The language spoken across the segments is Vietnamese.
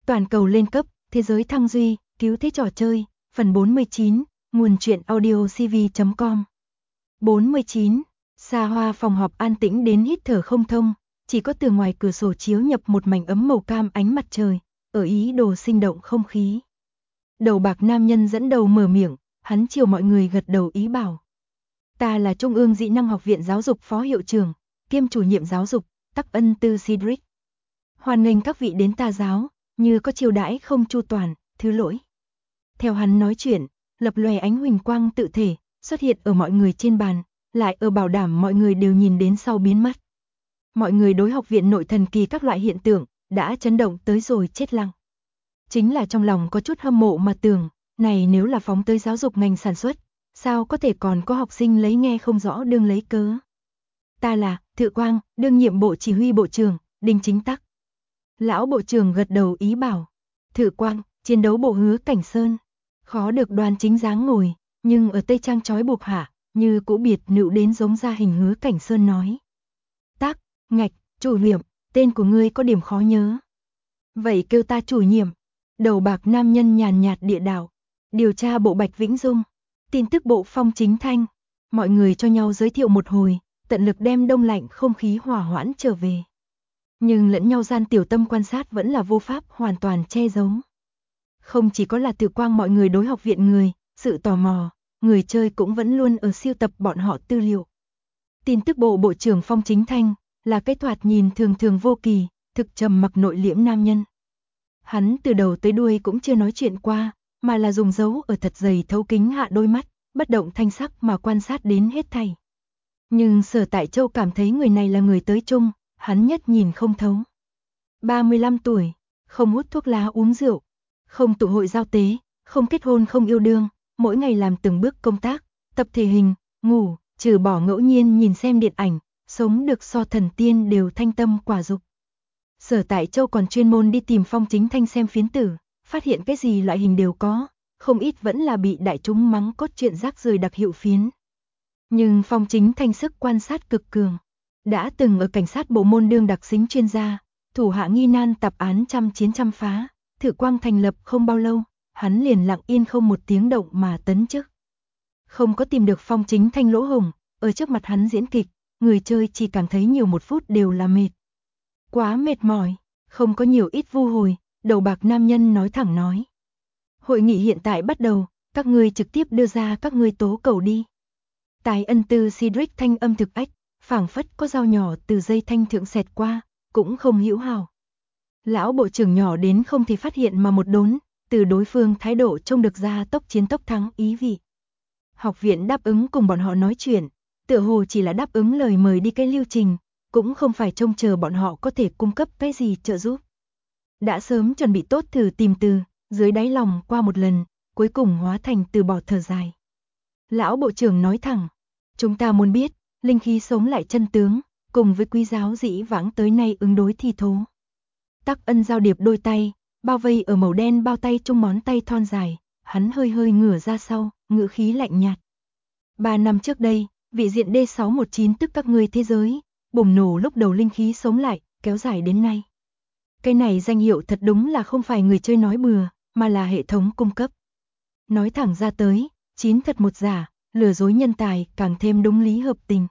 Toàn cầu lên cấp, thế giới thăng duy, cứu thế trò chơi, phần 49, nguồn truyện audio cv.com. 49. Xa hoa phòng họp an tĩnh đến hít thở không thông, chỉ có từ ngoài cửa sổ chiếu nhập một mảnh ấm màu cam ánh mặt trời, ở ý đồ sinh động không khí. Đầu bạc nam nhân dẫn đầu mở miệng, hắn chiều mọi người gật đầu ý bảo. Ta là Trung ương Dĩ năng Học viện Giáo dục Phó Hiệu trưởng, kiêm chủ nhiệm giáo dục, Tắc Ân Tư Cedric. Hoan nghênh các vị đến ta giáo, như có chiêu đãi không chu toàn, thứ lỗi. Theo hắn nói chuyện, lập lòe ánh huỳnh quang tự thể, xuất hiện ở mọi người trên bàn, lại ở bảo đảm mọi người đều nhìn đến sau biến mất. Mọi người đối học viện nội thần kỳ các loại hiện tượng, đã chấn động tới rồi chết lặng. Chính là trong lòng có chút hâm mộ mà tưởng, này nếu là phóng tới giáo dục ngành sản xuất, sao có thể còn có học sinh lấy nghe không rõ đương lấy cớ. Ta là, Thự Quang, đương nhiệm bộ chỉ huy bộ trưởng, Đinh Chính Tắc. Lão bộ trưởng gật đầu ý bảo. Thự Quang, chiến đấu bộ Hứa Cảnh Sơn. Khó được đoan chính dáng ngồi, nhưng ở tây trang trói buộc hạ, như cũ biệt nữ đến giống ra hình Hứa Cảnh Sơn nói. Tắc, ngạch, chủ nhiệm, tên của ngươi có điểm khó nhớ. Vậy kêu ta chủ nhiệm. Đầu bạc nam nhân nhàn nhạt địa đạo. Điều tra bộ Bạch Vĩnh Dung. Tin tức bộ Phong Chính Thanh. Mọi người cho nhau giới thiệu một hồi, tận lực đem đông lạnh không khí hòa hoãn trở về. Nhưng lẫn nhau gian tiểu tâm quan sát vẫn là vô pháp hoàn toàn che giấu. Không chỉ có là Thự Quang mọi người đối học viện người, sự tò mò, người chơi cũng vẫn luôn ở siêu tập bọn họ tư liệu. Tin tức bộ bộ trưởng Phong Chính Thanh, là cái thoạt nhìn thường thường vô kỳ, thực trầm mặc nội liễm nam nhân. Hắn từ đầu tới đuôi cũng chưa nói chuyện qua, mà là dùng dấu ở thật dày thấu kính hạ đôi mắt, bất động thanh sắc mà quan sát đến hết thảy. Nhưng Sở Tại Châu cảm thấy người này là người tới chung, hắn nhất nhìn không thấu. 35 tuổi, không hút thuốc lá uống rượu, không tụ hội giao tế, không kết hôn không yêu đương, mỗi ngày làm từng bước công tác, tập thể hình, ngủ, trừ bỏ ngẫu nhiên nhìn xem điện ảnh, sống được so thần tiên đều thanh tâm quả dục. Sở Tại Châu còn chuyên môn đi tìm Phong Chính Thanh xem phiến tử, phát hiện cái gì loại hình đều có, không ít vẫn là bị đại chúng mắng cốt truyện rác rưởi đặc hiệu phiến. Nhưng Phong Chính Thanh sức quan sát cực cường, đã từng ở cảnh sát bộ môn đương đặc xính chuyên gia, thủ hạ nghi nan tạp án trăm chiến trăm phá, Thự Quang thành lập không bao lâu, hắn liền lặng yên không một tiếng động mà tấn chức. Không có tìm được Phong Chính Thanh lỗ hổng, ở trước mặt hắn diễn kịch, người chơi chỉ cảm thấy nhiều một phút đều là mệt. Quá mệt mỏi, không có nhiều ít vu hồi, đầu bạc nam nhân nói thẳng nói. Hội nghị hiện tại bắt đầu, các ngươi trực tiếp đưa ra các ngươi tố cầu đi. Tài Ân Tư Cedric thanh âm thực ách, phảng phất có dao nhỏ từ dây thanh thượng xẹt qua, cũng không hữu hảo. Lão bộ trưởng nhỏ đến không thể phát hiện mà một đốn, từ đối phương thái độ trông được ra tốc chiến tốc thắng ý vị. Học viện đáp ứng cùng bọn họ nói chuyện, tựa hồ chỉ là đáp ứng lời mời đi cái lưu trình, cũng không phải trông chờ bọn họ có thể cung cấp cái gì trợ giúp. Đã sớm chuẩn bị tốt thử tìm từ, dưới đáy lòng qua một lần, cuối cùng hóa thành từ bỏ thở dài. Lão bộ trưởng nói thẳng, chúng ta muốn biết, linh khí sống lại chân tướng, cùng với quý giáo dĩ vãng tới nay ứng đối thi thố. Tắc Ân giao điệp đôi tay, bao vây ở màu đen bao tay trong món tay thon dài, hắn hơi hơi ngửa ra sau, ngữ khí lạnh nhạt. 3 năm trước đây, vị diện D619 tức các ngươi thế giới, bùng nổ lúc đầu linh khí sống lại, kéo dài đến nay. Cái này danh hiệu thật đúng là không phải người chơi nói bừa, mà là hệ thống cung cấp. Nói thẳng ra tới, 9 thật 1 giả, lừa dối nhân tài càng thêm đúng lý hợp tình.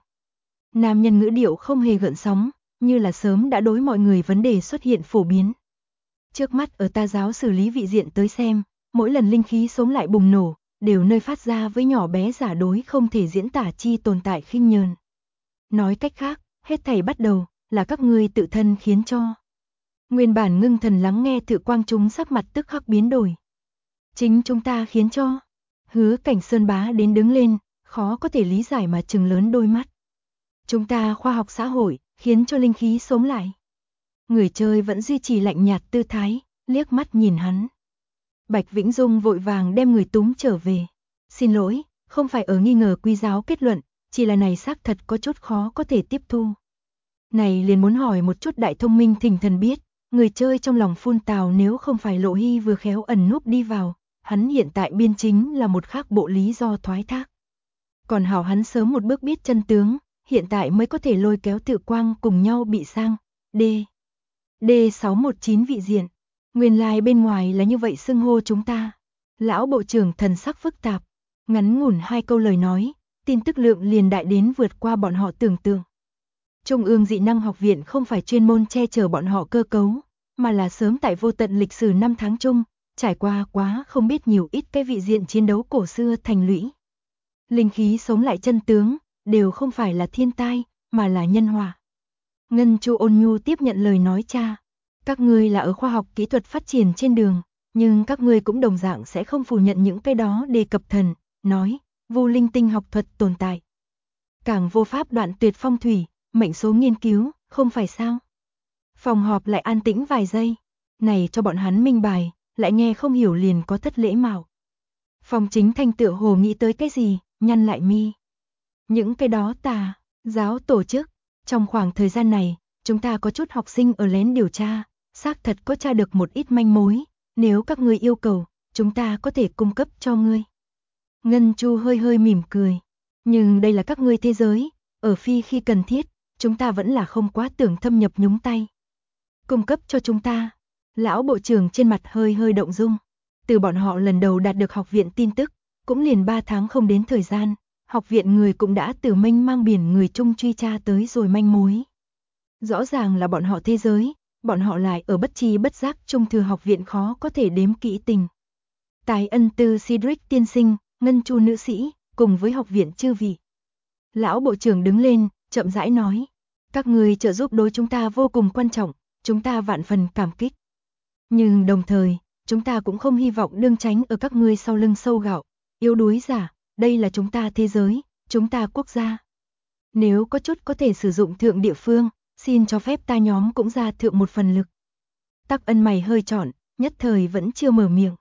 Nam nhân ngữ điệu không hề gợn sóng, như là sớm đã đối mọi người vấn đề xuất hiện phổ biến. Trước mắt ở ta giáo xử lý vị diện tới xem, mỗi lần linh khí sống lại bùng nổ, đều nơi phát ra với nhỏ bé giả đối không thể diễn tả chi tồn tại khinh nhờn. Nói cách khác, hết thảy bắt đầu, là các ngươi tự thân khiến cho. Nguyên bản ngưng thần lắng nghe Thự Quang chúng sắc mặt tức khắc biến đổi. Chính chúng ta khiến cho. Hứa Cảnh Sơn bá đến đứng lên, khó có thể lý giải mà trừng lớn đôi mắt. Chúng ta khoa học xã hội, khiến cho linh khí sống lại. Người chơi vẫn duy trì lạnh nhạt tư thái, liếc mắt nhìn hắn. Bạch Vĩnh Dung vội vàng đem người túm trở về. Xin lỗi, không phải ở nghi ngờ quý giáo kết luận, chỉ là này xác thật có chút khó có thể tiếp thu. Này liền muốn hỏi một chút đại thông minh thỉnh thần biết, người chơi trong lòng phun tào nếu không phải Lộ Hy vừa khéo ẩn núp đi vào, hắn hiện tại biên chính là một khác bộ lý do thoái thác. Còn hảo hắn sớm một bước biết chân tướng, hiện tại mới có thể lôi kéo Thự Quang cùng nhau bị sang D619 vị diện. Nguyên lai bên ngoài là như vậy xưng hô chúng ta. Lão bộ trưởng thần sắc phức tạp, ngắn ngủn 2 câu lời nói, tin tức lượng liền đại đến vượt qua bọn họ tưởng tượng. Trung ương dị năng học viện không phải chuyên môn che chở bọn họ cơ cấu, mà là sớm tại vô tận lịch sử năm tháng chung, trải qua quá không biết nhiều ít cái vị diện chiến đấu cổ xưa thành lũy. Linh khí sống lại chân tướng, đều không phải là thiên tai, mà là nhân hòa. Ngân Chu ôn nhu tiếp nhận lời nói cha. Các ngươi là ở khoa học kỹ thuật phát triển trên đường, nhưng các ngươi cũng đồng dạng sẽ không phủ nhận những cái đó đề cập thần, nói, vu linh tinh học thuật tồn tại. Càng vô pháp đoạn tuyệt phong thủy, mệnh số nghiên cứu, không phải sao? Phòng họp lại an tĩnh vài giây, này cho bọn hắn minh bài, lại nghe không hiểu liền có thất lễ mạo. Phòng Chính Thanh tựa hồ nghĩ tới cái gì, nhăn lại mi. Những cái đó tà giáo tổ chức, trong khoảng thời gian này, chúng ta có chút học sinh ở lén điều tra, xác thật có tra được một ít manh mối, nếu các ngươi yêu cầu, chúng ta có thể cung cấp cho ngươi. Ngân Chu hơi hơi mỉm cười, nhưng đây là các ngươi thế giới, ở phi khi cần thiết, chúng ta vẫn là không quá tưởng thâm nhập nhúng tay. Cung cấp cho chúng ta. Lão bộ trưởng trên mặt hơi hơi động dung. Từ bọn họ lần đầu đạt được học viện tin tức, cũng liền 3 tháng không đến thời gian, học viện người cũng đã từ mênh mang biển người chung truy tra tới rồi manh mối. Rõ ràng là bọn họ thế giới, bọn họ lại ở bất tri bất giác trung thừa học viện khó có thể đếm kỹ tình. Tài ân tư Cedric tiên sinh, Ngân Chu nữ sĩ, cùng với học viện chư vị. Lão bộ trưởng đứng lên, chậm rãi nói, các người trợ giúp đối chúng ta vô cùng quan trọng, chúng ta vạn phần cảm kích. Nhưng đồng thời, chúng ta cũng không hy vọng đương tránh ở các ngươi sau lưng sâu gạo, yếu đuối giả, đây là chúng ta thế giới, chúng ta quốc gia. Nếu có chút có thể sử dụng thượng địa phương, xin cho phép ta nhóm cũng ra thượng một phần lực. Tắc Ân mày hơi trọn, nhất thời vẫn chưa mở miệng.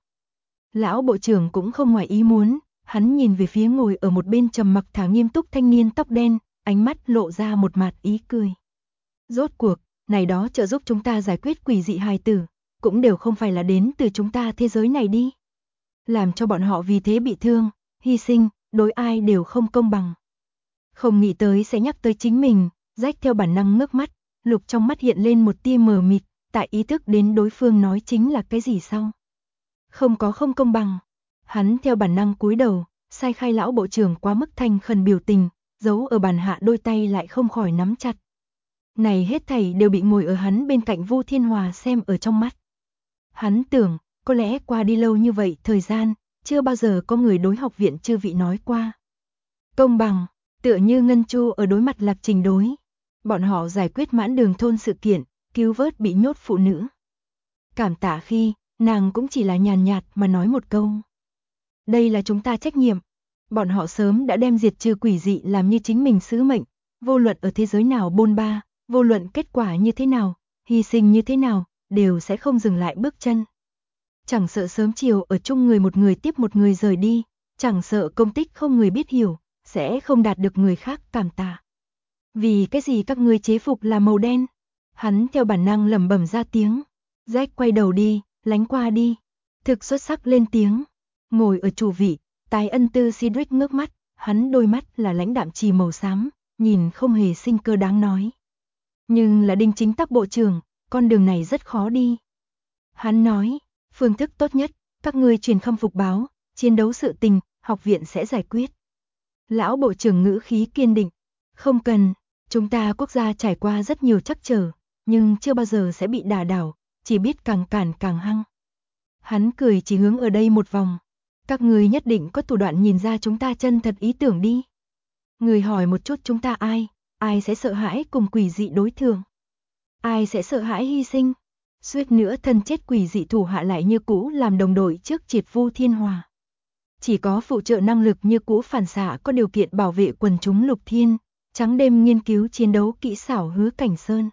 Lão bộ trưởng cũng không ngoài ý muốn, hắn nhìn về phía ngồi ở một bên trầm mặc thả nghiêm túc thanh niên tóc đen, ánh mắt lộ ra một mạt ý cười. Rốt cuộc, này đó trợ giúp chúng ta giải quyết quỷ dị hài tử, cũng đều không phải là đến từ chúng ta thế giới này đi. Làm cho bọn họ vì thế bị thương, hy sinh, đối ai đều không công bằng. Không nghĩ tới sẽ nhắc tới chính mình, rách theo bản năng ngước mắt, lục trong mắt hiện lên một tia mờ mịt, tại ý thức đến đối phương nói chính là cái gì sau. Không có không công bằng. Hắn theo bản năng cúi đầu, sai khai lão bộ trưởng quá mức thành khẩn biểu tình, giấu ở bàn hạ đôi tay lại không khỏi nắm chặt. Này hết thảy đều bị ngồi ở hắn bên cạnh Vu Thiên Hòa xem ở trong mắt. Hắn tưởng, có lẽ qua đi lâu như vậy thời gian, chưa bao giờ có người đối học viện chư vị nói qua. Công bằng, tựa như Ngân Chu ở đối mặt Lạc Trình đối. Bọn họ giải quyết mãn đường thôn sự kiện, cứu vớt bị nhốt phụ nữ. Cảm tạ khi, nàng cũng chỉ là nhàn nhạt mà nói một câu. Đây là chúng ta trách nhiệm. Bọn họ sớm đã đem diệt trừ quỷ dị làm như chính mình sứ mệnh, vô luận ở thế giới nào bôn ba, vô luận kết quả như thế nào, hy sinh như thế nào, đều sẽ không dừng lại bước chân. Chẳng sợ sớm chiều ở chung người một người tiếp một người rời đi, chẳng sợ công tích không người biết hiểu, sẽ không đạt được người khác cảm tạ. Vì cái gì các ngươi chế phục là màu đen? Hắn theo bản năng lẩm bẩm ra tiếng. Jack quay đầu đi, lánh qua đi. Thực xuất sắc lên tiếng. Ngồi ở chủ vị, Tài Ân tư Cedric ngước mắt, hắn đôi mắt là lãnh đạm trì màu xám, nhìn không hề sinh cơ đáng nói. Nhưng là Đinh Chính Tắc bộ trưởng, con đường này rất khó đi. Hắn nói, phương thức tốt nhất, các ngươi truyền khâm phục báo, chiến đấu sự tình, học viện sẽ giải quyết. Lão bộ trưởng ngữ khí kiên định, không cần, chúng ta quốc gia trải qua rất nhiều trắc trở, nhưng chưa bao giờ sẽ bị đả đảo, chỉ biết càng cản càng hăng. Hắn cười chỉ hướng ở đây một vòng. Các người nhất định có thủ đoạn nhìn ra chúng ta chân thật ý tưởng đi. Người hỏi một chút chúng ta ai sẽ sợ hãi cùng quỷ dị đối thường? Ai sẽ sợ hãi hy sinh? Suýt nữa thân chết quỷ dị thủ hạ lại như cũ làm đồng đội trước triệt Vu Thiên Hòa. Chỉ có phụ trợ năng lực như cũ phản xạ có điều kiện bảo vệ quần chúng Lục Thiên, trắng đêm nghiên cứu chiến đấu kỹ xảo Hứa Cảnh Sơn.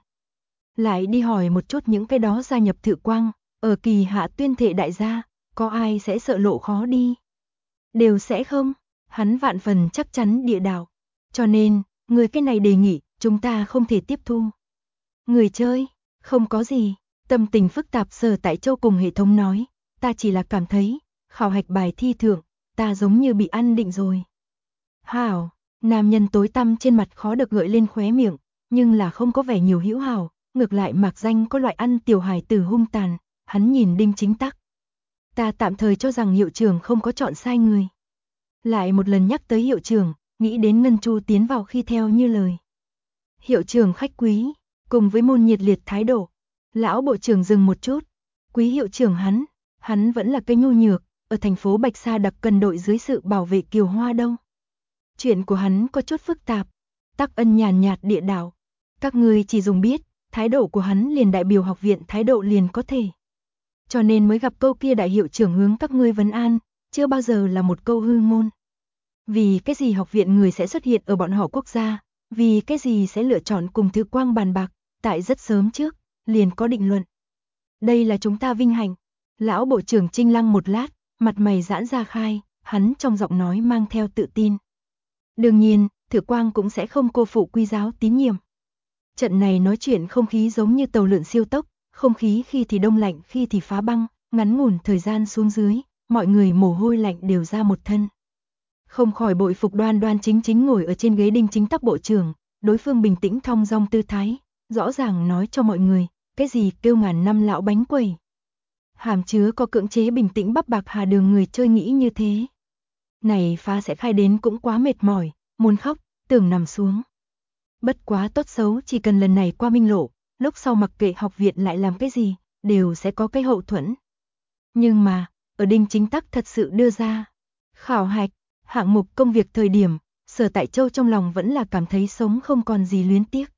Lại đi hỏi một chút những cái đó gia nhập Thự Quang, ở kỳ hạ tuyên thệ đại gia, có ai sẽ sợ lộ khó đi? Đều sẽ không, hắn vạn phần chắc chắn địa đạo. Cho nên, người cái này đề nghị, chúng ta không thể tiếp thu. Người chơi, không có gì, tâm tình phức tạp Sở Tại Châu cùng hệ thống nói, ta chỉ là cảm thấy, khảo hạch bài thi thượng, ta giống như bị ăn định rồi. Hảo, nam nhân tối tăm trên mặt khó được gợi lên khóe miệng, nhưng là không có vẻ nhiều hữu hảo, ngược lại mạc danh có loại ăn tiểu hài tử hung tàn, hắn nhìn Đinh Chính Tắc. Ta tạm thời cho rằng hiệu trưởng không có chọn sai người. Lại một lần nhắc tới hiệu trưởng, nghĩ đến Ngân Chu tiến vào khi theo như lời. Hiệu trưởng khách quý, cùng với môn nhiệt liệt thái độ. Lão bộ trưởng dừng một chút. Quý hiệu trưởng hắn vẫn là cây nhu nhược, ở thành phố Bạch Sa đặc cần đội dưới sự bảo vệ Kiều Hoa đâu. Chuyện của hắn có chút phức tạp. Tắc Ân nhàn nhạt địa đạo. Các ngươi chỉ dùng biết, thái độ của hắn liền đại biểu học viện thái độ liền có thể. Cho nên mới gặp câu kia đại hiệu trưởng hướng các ngươi vấn an, chưa bao giờ là một câu hư ngôn. Vì cái gì học viện người sẽ xuất hiện ở bọn họ quốc gia, vì cái gì sẽ lựa chọn cùng Thư Quang bàn bạc, tại rất sớm trước, liền có định luận. Đây là chúng ta vinh hạnh. Lão bộ trưởng Trinh Lăng một lát, mặt mày giãn ra khai, hắn trong giọng nói mang theo tự tin. Đương nhiên, Thư Quang cũng sẽ không cô phụ Quy giáo tín nhiệm. Trận này nói chuyện không khí giống như tàu lượn siêu tốc, không khí khi thì đông lạnh khi thì phá băng, ngắn ngủn thời gian xuống dưới, mọi người mồ hôi lạnh đều ra một thân. Không khỏi bội phục Đoan Đoan chính chính ngồi ở trên ghế Đinh Chính Tắc bộ trưởng, đối phương bình tĩnh thong dong tư thái, rõ ràng nói cho mọi người, cái gì kêu ngàn năm lão bánh quẩy. Hàm chứa có cưỡng chế bình tĩnh bắp bạc hà đường người chơi nghĩ như thế. Này phá sẽ khai đến cũng quá mệt mỏi, muốn khóc, tưởng nằm xuống. Bất quá tốt xấu chỉ cần lần này qua minh lộ, lúc sau mặc kệ học viện lại làm cái gì, đều sẽ có cái hậu thuẫn. Nhưng mà, ở Đinh Chính Tắc thật sự đưa ra khảo hạch, hạng mục công việc thời điểm, Sở Tại Châu trong lòng vẫn là cảm thấy sống không còn gì luyến tiếc.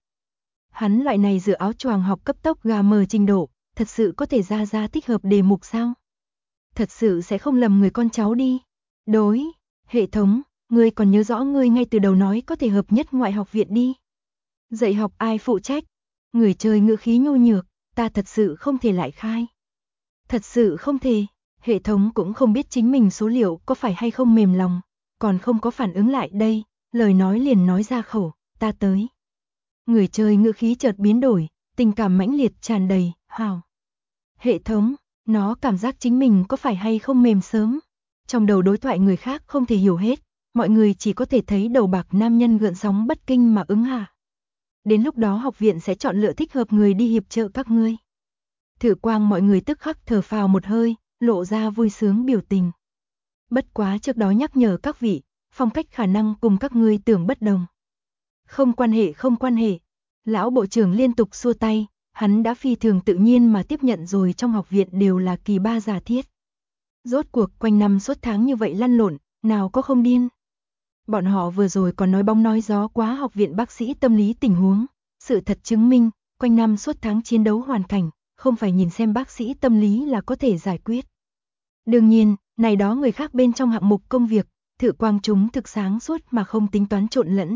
Hắn loại này dựa áo choàng học cấp tốc gà mờ trình độ, thật sự có thể ra thích hợp đề mục sao? Thật sự sẽ không lầm người con cháu đi. Đối, hệ thống, ngươi còn nhớ rõ ngươi ngay từ đầu nói có thể hợp nhất ngoại học viện đi. Dạy học ai phụ trách? Người chơi ngữ khí nhu nhược, ta thật sự không thể lại khai. Thật sự không thể, hệ thống cũng không biết chính mình số liệu có phải hay không mềm lòng, còn không có phản ứng lại đây, lời nói liền nói ra khẩu, ta tới. Người chơi ngữ khí chợt biến đổi, tình cảm mãnh liệt tràn đầy, hào. Hệ thống, nó cảm giác chính mình có phải hay không mềm sớm. Trong đầu đối thoại người khác không thể hiểu hết, mọi người chỉ có thể thấy đầu bạc nam nhân gợn sóng bất kinh mà ứng hạ. Đến lúc đó học viện sẽ chọn lựa thích hợp người đi hiệp trợ các ngươi. Thư Quang mọi người tức khắc thở phào một hơi, lộ ra vui sướng biểu tình. Bất quá trước đó nhắc nhở các vị, phong cách khả năng cùng các ngươi tưởng bất đồng. Không quan hệ. Lão bộ trưởng liên tục xua tay, hắn đã phi thường tự nhiên mà tiếp nhận rồi trong học viện đều là kỳ ba giả thiết. Rốt cuộc quanh năm suốt tháng như vậy lăn lộn, nào có không điên. Bọn họ vừa rồi còn nói bóng nói gió quá học viện bác sĩ tâm lý tình huống. Sự thật chứng minh, quanh năm suốt tháng chiến đấu hoàn cảnh, không phải nhìn xem bác sĩ tâm lý là có thể giải quyết. Đương nhiên, này đó người khác bên trong hạng mục công việc, Thư Quang chúng thực sáng suốt mà không tính toán trộn lẫn.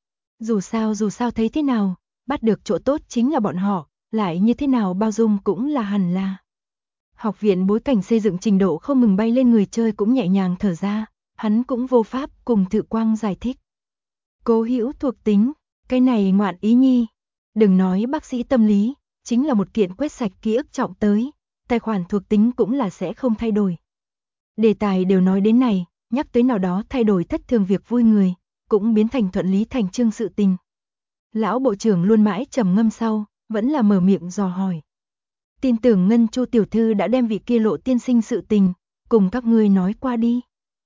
Dù sao thấy thế nào, bắt được chỗ tốt chính là bọn họ, lại như thế nào bao dung cũng là hẳn là. Học viện bối cảnh xây dựng trình độ không ngừng bay lên, người chơi cũng nhẹ nhàng thở ra, hắn cũng vô pháp cùng Thư Quang giải thích. Cố hữu thuộc tính, cái này ngoạn ý nhi. Đừng nói bác sĩ tâm lý, chính là một kiện quét sạch ký ức trọng tới, tài khoản thuộc tính cũng là sẽ không thay đổi. Đề tài đều nói đến này, nhắc tới nào đó thay đổi thất thường việc vui người, cũng biến thành thuận lý thành chương sự tình. Lão bộ trưởng luôn mãi trầm ngâm sau, vẫn là mở miệng dò hỏi. Tin tưởng Ngân Chu tiểu thư đã đem vị kia Lộ tiên sinh sự tình, cùng các ngươi nói qua đi.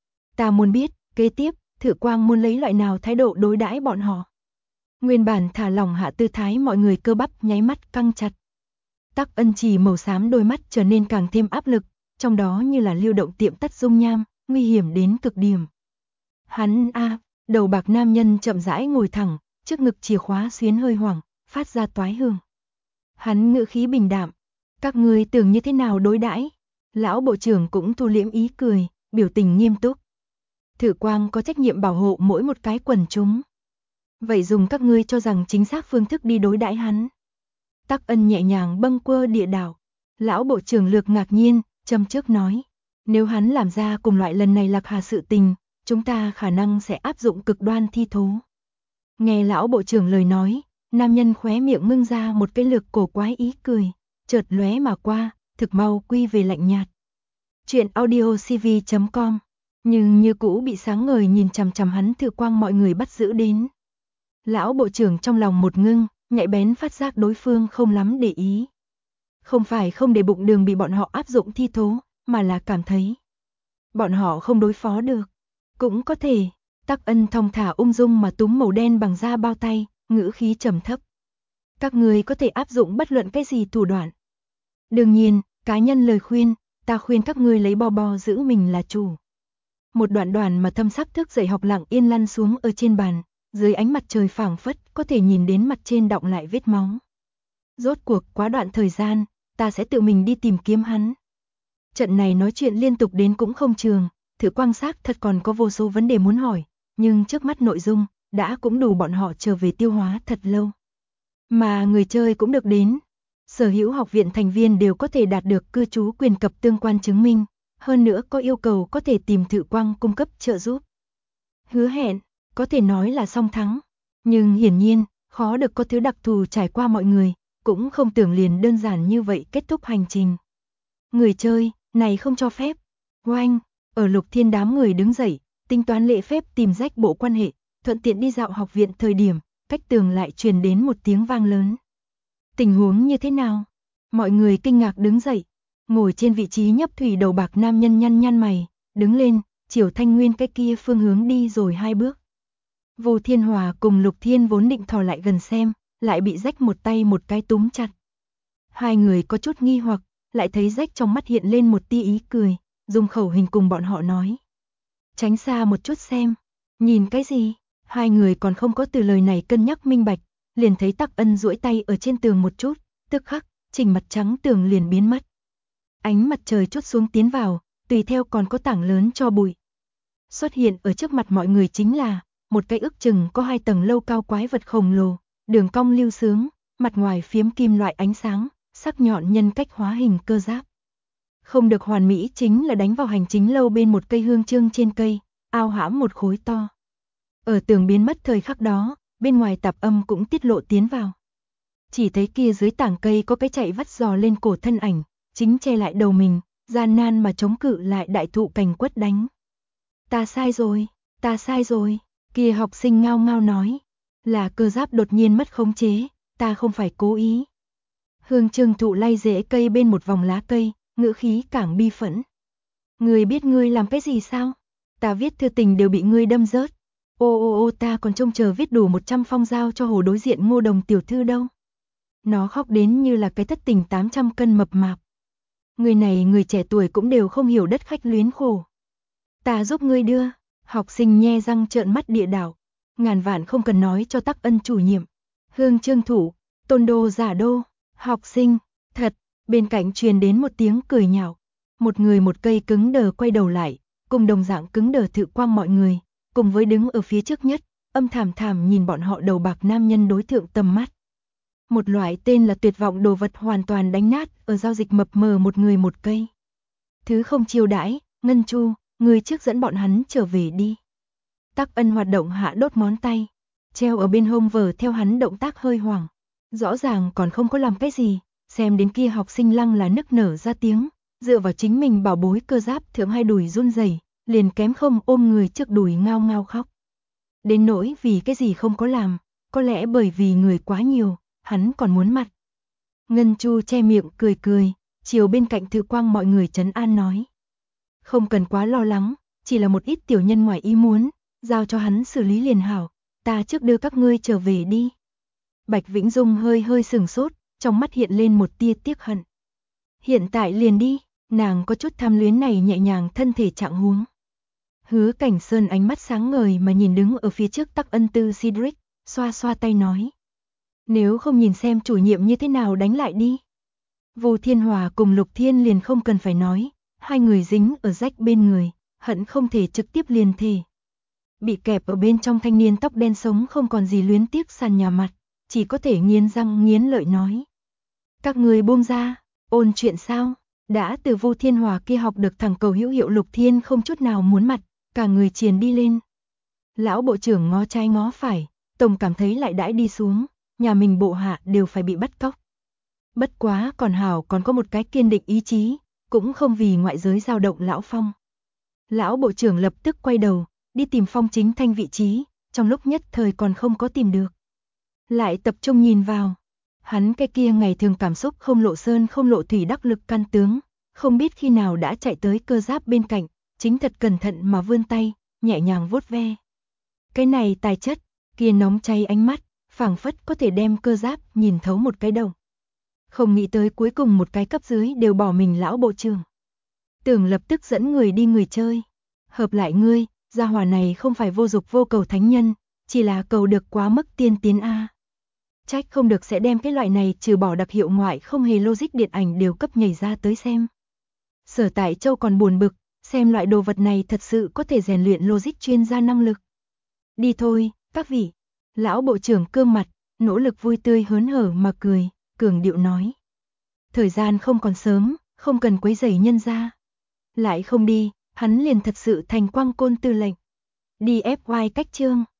Ta muốn biết, kế tiếp, Thư Quang muốn lấy loại nào thái độ đối đãi bọn họ. Nguyên bản thả lỏng hạ tư thái mọi người cơ bắp nháy mắt căng chặt. Tắc Ân chỉ màu xám đôi mắt trở nên càng thêm áp lực, trong đó như là lưu động tiệm tắt dung nham, nguy hiểm đến cực điểm. Hắn đầu bạc nam nhân chậm rãi ngồi thẳng, trước ngực chìa khóa xuyến hơi hoảng, phát ra toái hương. Hắn ngữ khí bình đạm, các ngươi tưởng như thế nào đối đãi? Lão bộ trưởng cũng thu liễm ý cười, biểu tình nghiêm túc. Thư Quang có trách nhiệm bảo hộ mỗi một cái quần chúng. Vậy dùng các ngươi cho rằng chính xác phương thức đi đối đãi hắn. Tắc Ân nhẹ nhàng bâng quơ địa đạo. Lão bộ trưởng lược ngạc nhiên, châm trước nói. Nếu hắn làm ra cùng loại lần này lạc hà sự tình, chúng ta khả năng sẽ áp dụng cực đoan thi thố. Nghe lão bộ trưởng lời nói, nam nhân khóe miệng ngưng ra một cái lược cổ quái ý cười, chợt lóe mà qua, thực mau quy về lạnh nhạt. Chuyện audiocv.com, nhưng như cũ bị sáng ngời nhìn chằm chằm hắn Thư Quang mọi người bắt giữ đến. Lão bộ trưởng trong lòng một ngưng, nhạy bén phát giác đối phương không lắm để ý. Không phải không để bụng đường bị bọn họ áp dụng thi thố, mà là cảm thấy bọn họ không đối phó được. Cũng có thể, Tắc Ân thong thả ung dung mà túm màu đen bằng da bao tay, ngữ khí trầm thấp. Các người có thể áp dụng bất luận cái gì thủ đoạn. Đương nhiên, cá nhân lời khuyên, ta khuyên các ngươi lấy bo bo giữ mình là chủ. Một đoạn đoàn mà thâm sắc thức dậy học lặng yên lăn xuống ở trên bàn, dưới ánh mặt trời phảng phất có thể nhìn đến mặt trên đọng lại vết máu. Rốt cuộc quá đoạn thời gian, ta sẽ tự mình đi tìm kiếm hắn. Trận này nói chuyện liên tục đến cũng không trường, thử quan sát thật còn có vô số vấn đề muốn hỏi, nhưng trước mắt nội dung đã cũng đủ bọn họ trở về tiêu hóa thật lâu. Mà người chơi cũng được đến. Sở hữu học viện thành viên đều có thể đạt được cư trú quyền cập tương quan chứng minh, hơn nữa có yêu cầu có thể tìm Thự Quang cung cấp trợ giúp. Hứa hẹn, có thể nói là song thắng, nhưng hiển nhiên, khó được có thứ đặc thù trải qua mọi người, cũng không tưởng liền đơn giản như vậy kết thúc hành trình. Người chơi, này không cho phép. Oanh, ở Lục Thiên đám người đứng dậy, tính toán lễ phép tìm rách bộ quan hệ, thuận tiện đi dạo học viện thời điểm, cách tường lại truyền đến một tiếng vang lớn. Tình huống như thế nào? Mọi người kinh ngạc đứng dậy, ngồi trên vị trí nhấp thủy đầu bạc nam nhân nhăn nhăn mày, đứng lên, chiều Thanh Nguyên cái kia phương hướng đi rồi 2 bước. Vô Thiên Hòa cùng Lục Thiên vốn định thò lại gần xem, lại bị rách một tay một cái túm chặt. Hai người có chút nghi hoặc, lại thấy rách trong mắt hiện lên một tia ý cười, dùng khẩu hình cùng bọn họ nói. Tránh xa một chút xem, nhìn cái gì? Hai người còn không có từ lời này cân nhắc minh bạch, liền thấy Tắc Ân duỗi tay ở trên tường một chút, tức khắc, chỉnh mặt trắng tường liền biến mất. Ánh mặt trời chút xuống tiến vào, tùy theo còn có tảng lớn cho bụi. Xuất hiện ở trước mặt mọi người chính là một cái ước chừng có 2 tầng lâu cao quái vật khổng lồ, đường cong lưu sướng, mặt ngoài phiếm kim loại ánh sáng, sắc nhọn nhân cách hóa hình cơ giáp. Không được hoàn mỹ chính là đánh vào hành chính lâu bên một cây hương chương trên cây, ao hãm một khối to. Ở tường biến mất thời khắc đó, bên ngoài tạp âm cũng tiết lộ tiến vào. Chỉ thấy kia dưới tảng cây có cái chạy vắt giò lên cổ thân ảnh, chính che lại đầu mình, gian nan mà chống cự lại đại thụ cành quất đánh. Ta sai rồi, kia học sinh ngao ngao nói, là cơ giáp đột nhiên mất khống chế, ta không phải cố ý. Hương chương thụ lay rễ cây bên một vòng lá cây, ngữ khí càng bi phẫn. Ngươi biết ngươi làm cái gì sao? Ta viết thư tình đều bị ngươi đâm rớt. Ô ta còn trông chờ viết đủ 100 phong giao cho hồ đối diện Ngô Đồng tiểu thư đâu. Nó khóc đến như là cái thất tình 800 cân mập mạp. Người này người trẻ tuổi cũng đều không hiểu đất khách luyến khổ. Ta giúp ngươi đưa. Học sinh nhe răng trợn mắt địa đảo. Ngàn vạn không cần nói cho Tắc Ân chủ nhiệm. Hương chương thủ, tôn đô giả đô. Học sinh, thật, bên cạnh truyền đến một tiếng cười nhạo. Một người một cây cứng đờ quay đầu lại, cùng đồng dạng cứng đờ Thự Quang mọi người, cùng với đứng ở phía trước nhất, âm thảm thảm nhìn bọn họ đầu bạc nam nhân đối thượng tầm mắt. Một loại tên là tuyệt vọng đồ vật hoàn toàn đánh nát ở giao dịch mập mờ một người một cây. Thứ không chiêu đãi, Ngân Chu, người trước dẫn bọn hắn trở về đi. Tắc Ân hoạt động hạ đốt ngón tay, treo ở bên hông vở theo hắn động tác hơi hoảng. Rõ ràng còn không có làm cái gì, xem đến kia học sinh lăng là nức nở ra tiếng, dựa vào chính mình bảo bối cơ giáp thượng hai đùi run rẩy, liền kém không ôm người trước đùi ngao ngao khóc. Đến nỗi vì cái gì không có làm, có lẽ bởi vì người quá nhiều, hắn còn muốn mặt. Ngân Chu che miệng cười cười, chiều bên cạnh Thự Quang mọi người trấn an nói. Không cần quá lo lắng, chỉ là một ít tiểu nhân ngoài ý muốn, giao cho hắn xử lý liền hảo, ta trước đưa các ngươi trở về đi. Bạch Vĩnh Dung hơi hơi sừng sốt, trong mắt hiện lên một tia tiếc hận. Hiện tại liền đi, nàng có chút tham luyến này nhẹ nhàng thân thể trạng huống. Hứa Cảnh Sơn ánh mắt sáng ngời mà nhìn đứng ở phía trước Tắc Ân Tư Cedric, xoa xoa tay nói. Nếu không nhìn xem chủ nhiệm như thế nào đánh lại đi. Vô Thiên Hòa cùng Lục Thiên liền không cần phải nói, hai người dính ở rách bên người, hận không thể trực tiếp liền thề. Bị kẹp ở bên trong thanh niên tóc đen sống không còn gì luyến tiếc sàn nhà mặt, chỉ có thể nghiến răng nghiến lợi nói. Các người buông ra, ôn chuyện sao? Đã từ Vô Thiên Hòa kia học được thẳng cầu hữu hiệu Lục Thiên không chút nào muốn mặt, cả người triền đi lên. Lão bộ trưởng ngó trái ngó phải, tổng cảm thấy lại đãi đi xuống, nhà mình bộ hạ đều phải bị bắt cóc. Bất quá còn hảo còn có một cái kiên định ý chí, cũng không vì ngoại giới dao động lão Phong. Lão bộ trưởng lập tức quay đầu, đi tìm Phong Chính Thanh vị trí, trong lúc nhất thời còn không có tìm được. Lại tập trung nhìn vào. Hắn cái kia ngày thường cảm xúc không lộ sơn không lộ thủy đắc lực can tướng, không biết khi nào đã chạy tới cơ giáp bên cạnh, chính thật cẩn thận mà vươn tay, nhẹ nhàng vuốt ve. Cái này tài chất, kia nóng cháy ánh mắt, phảng phất có thể đem cơ giáp nhìn thấu một cái đồng. Không nghĩ tới cuối cùng một cái cấp dưới đều bỏ mình lão bộ trưởng. Tưởng lập tức dẫn người đi người chơi. Hợp lại ngươi, gia hỏa này không phải vô dục vô cầu thánh nhân, chỉ là cầu được quá mức tiên tiến a. Trách không được sẽ đem cái loại này trừ bỏ đặc hiệu ngoại không hề logic điện ảnh đều cấp nhảy ra tới xem. Sở Tại Châu còn buồn bực, xem loại đồ vật này thật sự có thể rèn luyện logic chuyên gia năng lực. Đi thôi, các vị. Lão bộ trưởng cương mặt, nỗ lực vui tươi hớn hở mà cười, cường điệu nói. Thời gian không còn sớm, không cần quấy rầy nhân gia. Lại không đi, hắn liền thật sự thành Quang Côn tư lệnh. Đi FY cách chương.